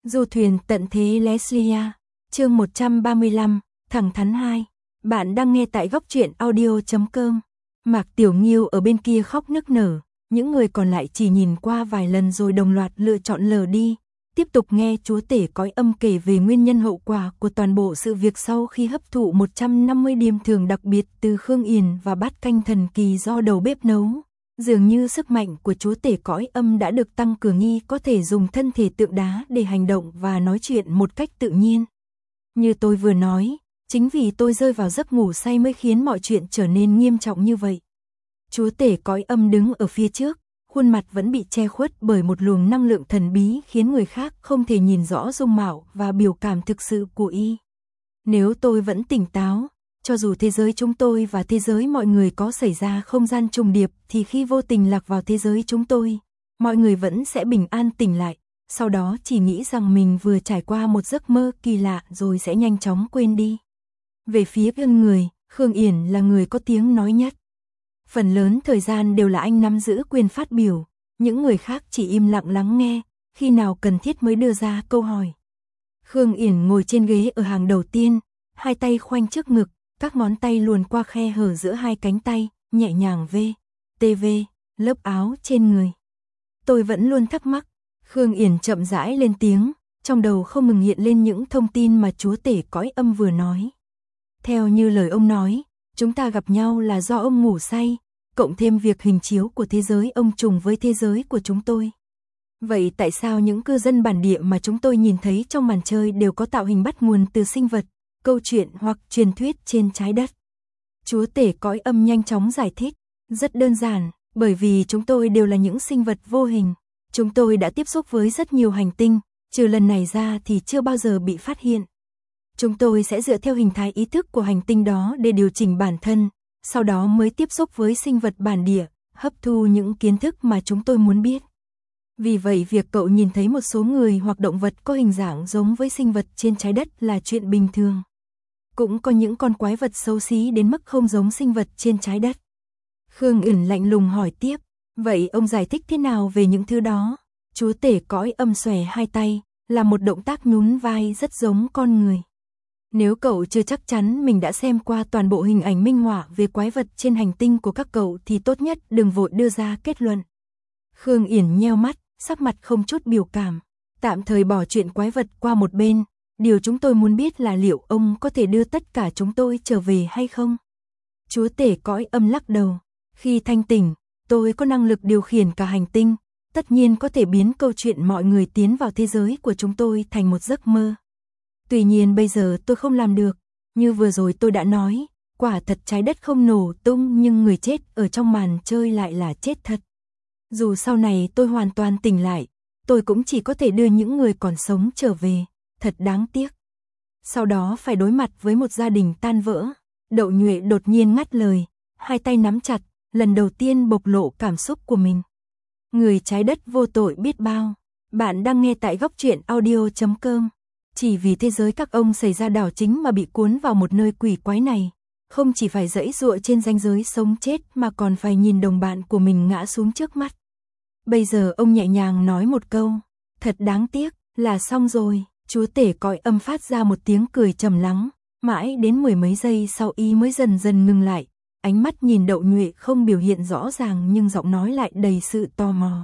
Du thuyền tận thế Leslia, chương 135, thẳng thắn 2. Bạn đang nghe tại góc truyện audio.com. Mạc Tiểu Nghiêu ở bên kia khóc nức nở, những người còn lại chỉ nhìn qua vài lần rồi đồng loạt lựa chọn lờ đi, tiếp tục nghe chúa tể cõi âm kể về nguyên nhân hậu quả của toàn bộ sự việc sau khi hấp thụ 150 điểm thưởng đặc biệt từ Khương Yển và bát canh thần kỳ do đầu bếp nấu. Dường như sức mạnh của chúa tể cõi âm đã được tăng cường, y có thể dùng thân thể tượng đá để hành động và nói chuyện một cách tự nhiên. Như tôi vừa nói, chính vì tôi rơi vào giấc ngủ say mới khiến mọi chuyện trở nên nghiêm trọng như vậy. Chúa tể cõi âm đứng ở phía trước, khuôn mặt vẫn bị che khuất bởi một luồng năng lượng thần bí khiến người khác không thể nhìn rõ dung mạo và biểu cảm thực sự của y. Nếu tôi vẫn tỉnh táo, cho dù thế giới chúng tôi và thế giới mọi người có xảy ra không gian trùng điệp thì khi vô tình lạc vào thế giới chúng tôi, mọi người vẫn sẽ bình an tỉnh lại, sau đó chỉ nghĩ rằng mình vừa trải qua một giấc mơ kỳ lạ rồi sẽ nhanh chóng quên đi. Về phía gương người, Khương Yển là người có tiếng nói nhất. Phần lớn thời gian đều là anh nắm giữ quyền phát biểu, những người khác chỉ im lặng lắng nghe, khi nào cần thiết mới đưa ra câu hỏi. Khương Yển ngồi trên ghế ở hàng đầu tiên, hai tay khoanh trước ngực, các ngón tay luồn qua khe hở giữa hai cánh tay, nhẹ nhàng lớp áo trên người. Tôi vẫn luôn thắc mắc, Khương Yển chậm rãi lên tiếng, trong đầu không ngừng hiện lên những thông tin mà chúa tể cõi âm vừa nói. Theo như lời ông nói, chúng ta gặp nhau là do ông ngủ say, cộng thêm việc hình chiếu của thế giới ông trùng với thế giới của chúng tôi. Vậy tại sao những cư dân bản địa mà chúng tôi nhìn thấy trong màn chơi đều có tạo hình bắt nguồn từ sinh vật, câu chuyện hoặc truyền thuyết trên trái đất? Chúa tể cõi âm nhanh chóng giải thích, rất đơn giản, bởi vì chúng tôi đều là những sinh vật vô hình. Chúng tôi đã tiếp xúc với rất nhiều hành tinh, trừ lần này ra thì chưa bao giờ bị phát hiện. Chúng tôi sẽ dựa theo hình thái ý thức của hành tinh đó để điều chỉnh bản thân, sau đó mới tiếp xúc với sinh vật bản địa, hấp thu những kiến thức mà chúng tôi muốn biết. Vì vậy việc cậu nhìn thấy một số người hoặc động vật có hình dạng giống với sinh vật trên trái đất là chuyện bình thường. Cũng có những con quái vật xấu xí đến mức không giống sinh vật trên trái đất. Khương Yển lạnh lùng hỏi tiếp, vậy ông giải thích thế nào về những thứ đó? Chúa tể cõi âm xòe hai tay, là một động tác nhún vai rất giống con người. Nếu cậu chưa chắc chắn mình đã xem qua toàn bộ hình ảnh minh họa về quái vật trên hành tinh của các cậu thì tốt nhất đừng vội đưa ra kết luận. Khương Yển nheo mắt, sắc mặt không chút biểu cảm, tạm thời bỏ chuyện quái vật qua một bên. Điều chúng tôi muốn biết là liệu ông có thể đưa tất cả chúng tôi trở về hay không? Chúa tể cõi âm lắc đầu, khi thanh tỉnh, tôi có năng lực điều khiển cả hành tinh, tất nhiên có thể biến câu chuyện mọi người tiến vào thế giới của chúng tôi thành một giấc mơ. Tuy nhiên bây giờ tôi không làm được, như vừa rồi tôi đã nói, quả thật trái đất không nổ tung nhưng người chết ở trong màn chơi lại là chết thật. Dù sau này tôi hoàn toàn tỉnh lại, tôi cũng chỉ có thể đưa những người còn sống trở về, thật đáng tiếc. Sau đó phải đối mặt với một gia đình tan vỡ. Đậu Nhuệ đột nhiên ngắt lời, hai tay nắm chặt, lần đầu tiên bộc lộ cảm xúc của mình. Người trái đất vô tội biết bao. Bạn đang nghe tại góc truyện audio.com. Chỉ vì thế giới các ông xảy ra đảo chính mà bị cuốn vào một nơi quỷ quái này, không chỉ phải giãy giụa trên ranh giới sống chết mà còn phải nhìn đồng bạn của mình ngã xuống trước mắt. Bây giờ ông nhẹ nhàng nói một câu, thật đáng tiếc, là xong rồi. Chúa tể cõi âm phát ra một tiếng cười trầm lắng, mãi đến mười mấy giây sau y mới dần dần ngừng lại, ánh mắt nhìn Đậu Nhuệ không biểu hiện rõ ràng nhưng giọng nói lại đầy sự tò mò.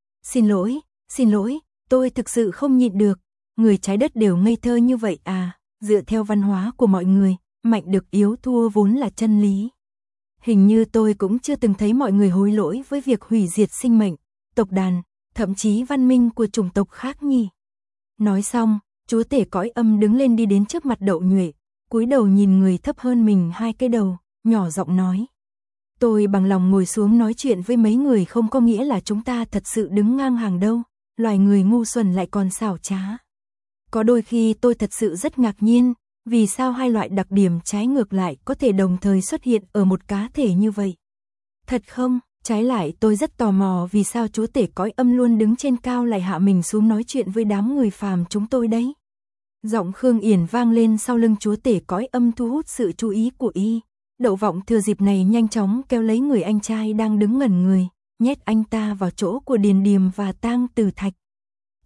Xin lỗi, tôi thực sự không nhịn được, người trái đất đều ngây thơ như vậy à? Dựa theo văn hóa của mọi người, mạnh được yếu thua vốn là chân lý. Hình như tôi cũng chưa từng thấy mọi người hối lỗi với việc hủy diệt sinh mệnh, tộc đàn, thậm chí văn minh của chủng tộc khác nhỉ. Nói xong, chúa tể cõi âm đứng lên đi đến trước mặt Đậu Nhuệ, cúi đầu nhìn người thấp hơn mình hai cái đầu, nhỏ giọng nói. Tôi bằng lòng ngồi xuống nói chuyện với mấy người không có nghĩa là chúng ta thật sự đứng ngang hàng đâu, loài người ngu xuẩn lại còn xảo trá. Có đôi khi tôi thật sự rất ngạc nhiên, vì sao hai loại đặc điểm trái ngược lại có thể đồng thời xuất hiện ở một cá thể như vậy. Thật không? Trái lại tôi rất tò mò vì sao chúa tể cõi âm luôn đứng trên cao lại hạ mình xuống nói chuyện với đám người phàm chúng tôi đấy. Giọng Khương Yển vang lên sau lưng chúa tể cõi âm thu hút sự chú ý của y. Đậu Vọng thừa dịp này nhanh chóng kéo lấy người anh trai đang đứng ngẩn người, nhét anh ta vào chỗ của Điền Điềm và Tang Tử Thạch.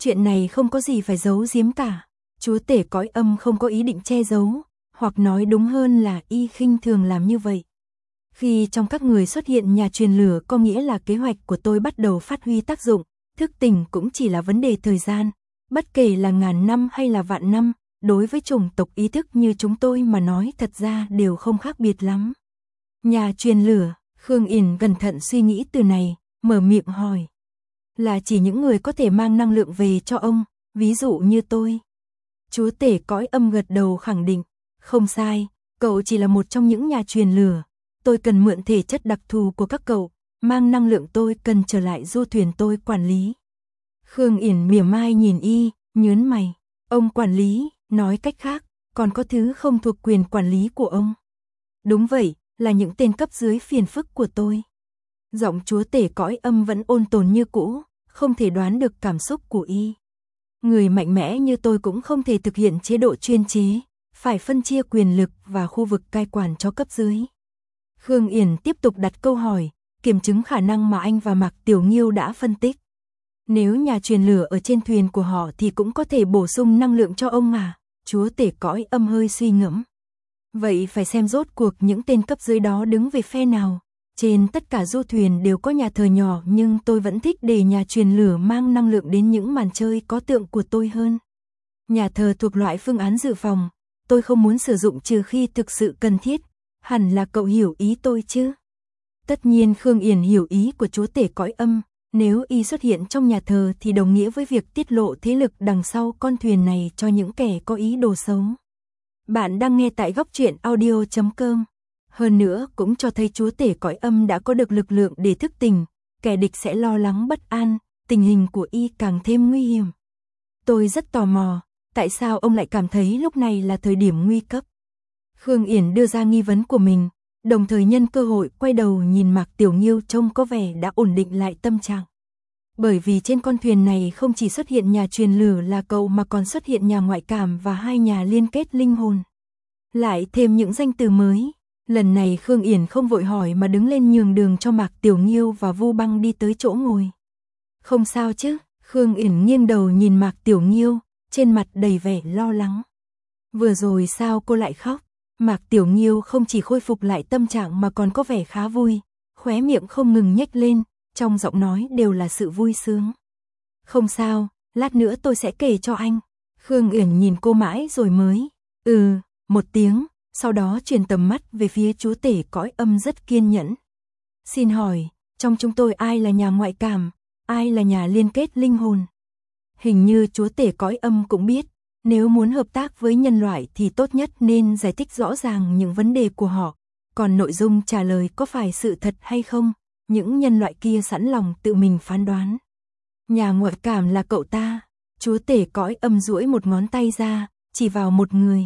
Chuyện này không có gì phải giấu giếm cả. Chúa tể cõi âm không có ý định che giấu, hoặc nói đúng hơn là y khinh thường làm như vậy. Khi trong các người xuất hiện nhà truyền lửa có nghĩa là kế hoạch của tôi bắt đầu phát huy tác dụng, thức tỉnh cũng chỉ là vấn đề thời gian, bất kể là ngàn năm hay là vạn năm, đối với chủng tộc ý thức như chúng tôi mà nói thật ra đều không khác biệt lắm. Nhà truyền lửa, Khương Yển cẩn thận suy nghĩ từ này, mở miệng hỏi. Là chỉ những người có thể mang năng lượng về cho ông, ví dụ như tôi. Chúa tể cõi âm gật đầu khẳng định, không sai, cậu chỉ là một trong những nhà truyền lửa. Tôi cần mượn thể chất đặc thù của các cậu, mang năng lượng tôi cần trở lại du thuyền tôi quản lý. Khương Yển mỉa mai nhìn y, nhớn mày. Ông quản lý, nói cách khác, còn có thứ không thuộc quyền quản lý của ông. Đúng vậy, là những tên cấp dưới phiền phức của tôi. Giọng chúa tể cõi âm vẫn ôn tồn như cũ, không thể đoán được cảm xúc của y. Người mạnh mẽ như tôi cũng không thể thực hiện chế độ chuyên chế, phải phân chia quyền lực và khu vực cai quản cho cấp dưới. Khương Yển tiếp tục đặt câu hỏi, kiểm chứng khả năng mà anh và Mạc Tiểu Nghiêu đã phân tích. Nếu nhà truyền lửa ở trên thuyền của họ thì cũng có thể bổ sung năng lượng cho ông à? Chúa tể cõi âm hơi suy ngẫm. Vậy phải xem rốt cuộc những tên cấp dưới đó đứng về phe nào. Trên tất cả du thuyền đều có nhà thờ nhỏ, nhưng tôi vẫn thích để nhà truyền lửa mang năng lượng đến những màn chơi có tượng của tôi hơn. Nhà thờ thuộc loại phương án dự phòng, tôi không muốn sử dụng trừ khi thực sự cần thiết. Hẳn là cậu hiểu ý tôi chứ? Tất nhiên Khương Yển hiểu ý của chúa tể cõi âm. Nếu y xuất hiện trong nhà thờ thì đồng nghĩa với việc tiết lộ thế lực đằng sau con thuyền này cho những kẻ có ý đồ xấu. Bạn đang nghe tại góc truyện audio.com. Hơn nữa cũng cho thấy chúa tể cõi âm đã có được lực lượng để thức tỉnh, kẻ địch sẽ lo lắng bất an, tình hình của y càng thêm nguy hiểm. Tôi rất tò mò, tại sao ông lại cảm thấy lúc này là thời điểm nguy cấp? Khương Yển đưa ra nghi vấn của mình, đồng thời nhân cơ hội quay đầu nhìn Mạc Tiểu Nghiêu trông có vẻ đã ổn định lại tâm trạng. Bởi vì trên con thuyền này không chỉ xuất hiện nhà truyền lửa là cậu mà còn xuất hiện nhà ngoại cảm và hai nhà liên kết linh hồn. Lại thêm những danh từ mới. Lần này Khương Yển không vội hỏi mà đứng lên nhường đường cho Mạc Tiểu Nghiêu và Vu Băng đi tới chỗ ngồi. Không sao chứ? Khương Yển nghiêng đầu nhìn Mạc Tiểu Nghiêu, trên mặt đầy vẻ lo lắng. Vừa rồi sao cô lại khóc? Mạc Tiểu Nghiêu không chỉ khôi phục lại tâm trạng mà còn có vẻ khá vui, khóe miệng không ngừng nhếch lên, trong giọng nói đều là sự vui sướng. Không sao, lát nữa tôi sẽ kể cho anh. Khương Yển nhìn cô mãi rồi mới, một tiếng, sau đó chuyển tầm mắt về phía chúa tể cõi âm rất kiên nhẫn. Xin hỏi, trong chúng tôi ai là nhà ngoại cảm, ai là nhà liên kết linh hồn? Hình như chúa tể cõi âm cũng biết. Nếu muốn hợp tác với nhân loại thì tốt nhất nên giải thích rõ ràng những vấn đề của họ, còn nội dung trả lời có phải sự thật hay không, những nhân loại kia sẵn lòng tự mình phán đoán. Nhà ngoại cảm là cậu ta, chúa tể cõi âm duỗi một ngón tay ra, chỉ vào một người.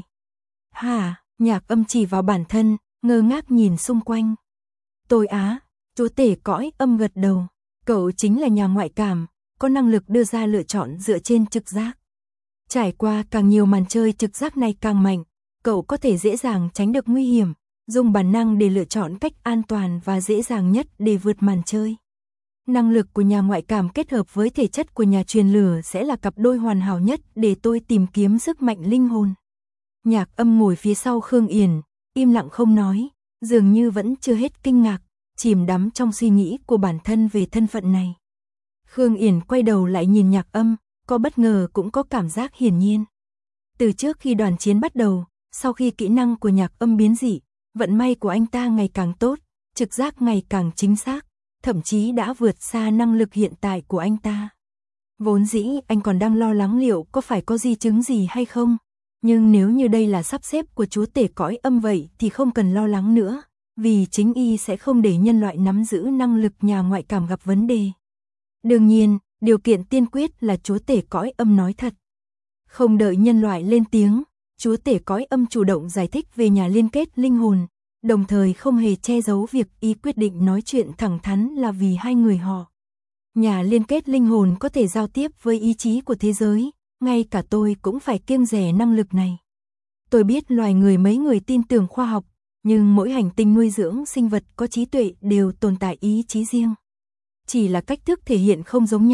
Hả, Nhạc Âm chỉ vào bản thân, ngơ ngác nhìn xung quanh. Tôi á, chúa tể cõi âm gật đầu, cậu chính là nhà ngoại cảm, có năng lực đưa ra lựa chọn dựa trên trực giác. Trải qua càng nhiều màn chơi trực giác này càng mạnh, cậu có thể dễ dàng tránh được nguy hiểm, dùng bản năng để lựa chọn cách an toàn và dễ dàng nhất để vượt màn chơi. Năng lực của nhà ngoại cảm kết hợp với thể chất của nhà truyền lửa sẽ là cặp đôi hoàn hảo nhất để tôi tìm kiếm sức mạnh linh hồn. Nhạc Âm ngồi phía sau Khương Yển, im lặng không nói, dường như vẫn chưa hết kinh ngạc, chìm đắm trong suy nghĩ của bản thân về thân phận này. Khương Yển quay đầu lại nhìn Nhạc Âm, có bất ngờ cũng có cảm giác hiển nhiên. Từ trước khi đoàn chiến bắt đầu, sau khi kỹ năng của Nhạc Âm biến dị, vận may của anh ta ngày càng tốt, trực giác ngày càng chính xác, thậm chí đã vượt xa năng lực hiện tại của anh ta. Vốn dĩ anh còn đang lo lắng liệu có phải có di chứng gì hay không, nhưng nếu như đây là sắp xếp của chúa tể cõi âm vậy thì không cần lo lắng nữa, vì chính y sẽ không để nhân loại nắm giữ năng lực nhà ngoại cảm gặp vấn đề. Đương nhiên, điều kiện tiên quyết là chúa tể cõi âm nói thật. Không đợi nhân loại lên tiếng, chúa tể cõi âm chủ động giải thích về nhà liên kết linh hồn, đồng thời không hề che giấu việc y quyết định nói chuyện thẳng thắn là vì hai người họ. Nhà liên kết linh hồn có thể giao tiếp với ý chí của thế giới, ngay cả tôi cũng phải kiêng dè năng lực này. Tôi biết loài người mấy người tin tưởng khoa học, nhưng mỗi hành tinh nuôi dưỡng sinh vật có trí tuệ đều tồn tại ý chí riêng. Chỉ là cách thức thể hiện không giống nhau,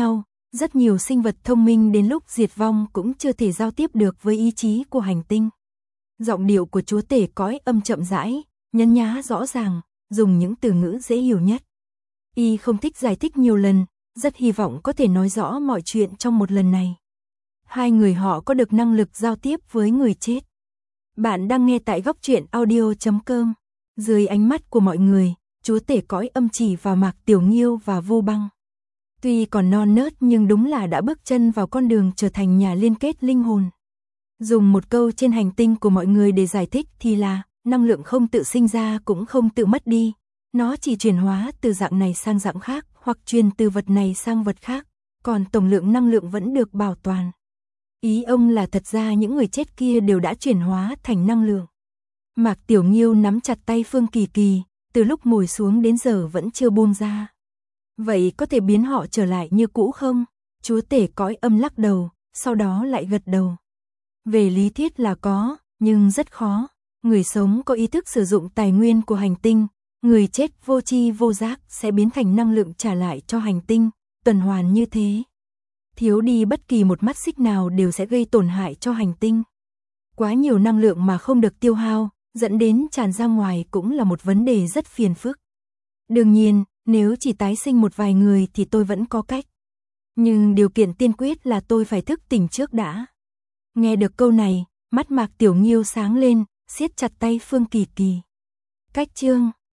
Rất nhiều sinh vật thông minh đến lúc diệt vong cũng chưa thể giao tiếp được với ý chí của hành tinh. Giọng điệu của chúa tể cõi âm chậm rãi, nhấn nhá rõ ràng, dùng những từ ngữ dễ hiểu nhất. Y không thích giải thích nhiều lần, rất hy vọng có thể nói rõ mọi chuyện trong một lần này. Hai người họ có được năng lực giao tiếp với người chết. Bạn đang nghe tại góc truyện audio.com. Dưới ánh mắt của mọi người, chúa tể cõi âm chỉ vào Mạc Tiểu Nghiêu và Vô Băng. Tuy còn non nớt nhưng đúng là đã bước chân vào con đường trở thành nhà liên kết linh hồn. Dùng một câu trên hành tinh của mọi người để giải thích thì là, năng lượng không tự sinh ra cũng không tự mất đi. Nó chỉ chuyển hóa từ dạng này sang dạng khác, hoặc truyền từ vật này sang vật khác, còn tổng lượng năng lượng vẫn được bảo toàn. Ý ông là thật ra những người chết kia đều đã chuyển hóa thành năng lượng. Mạc Tiểu Nghiêu nắm chặt tay Phương Kỳ Kỳ, từ lúc ngồi xuống đến giờ vẫn chưa buông ra. Vậy có thể biến họ trở lại như cũ không? Chúa tể cõi âm lắc đầu, sau đó lại gật đầu. Về lý thuyết là có, nhưng rất khó. Người sống có ý thức sử dụng tài nguyên của hành tinh, người chết vô tri vô giác sẽ biến thành năng lượng trả lại cho hành tinh, tuần hoàn như thế. Thiếu đi bất kỳ một mắt xích nào đều sẽ gây tổn hại cho hành tinh. Quá nhiều năng lượng mà không được tiêu hao, dẫn đến tràn ra ngoài cũng là một vấn đề rất phiền phức. Đương nhiên, nếu chỉ tái sinh một vài người thì tôi vẫn có cách. Nhưng điều kiện tiên quyết là tôi phải thức tỉnh trước đã. Nghe được câu này, mắt Mạc Tiểu Nghiêu sáng lên, siết chặt tay Phương Kỳ Kỳ. Cách chương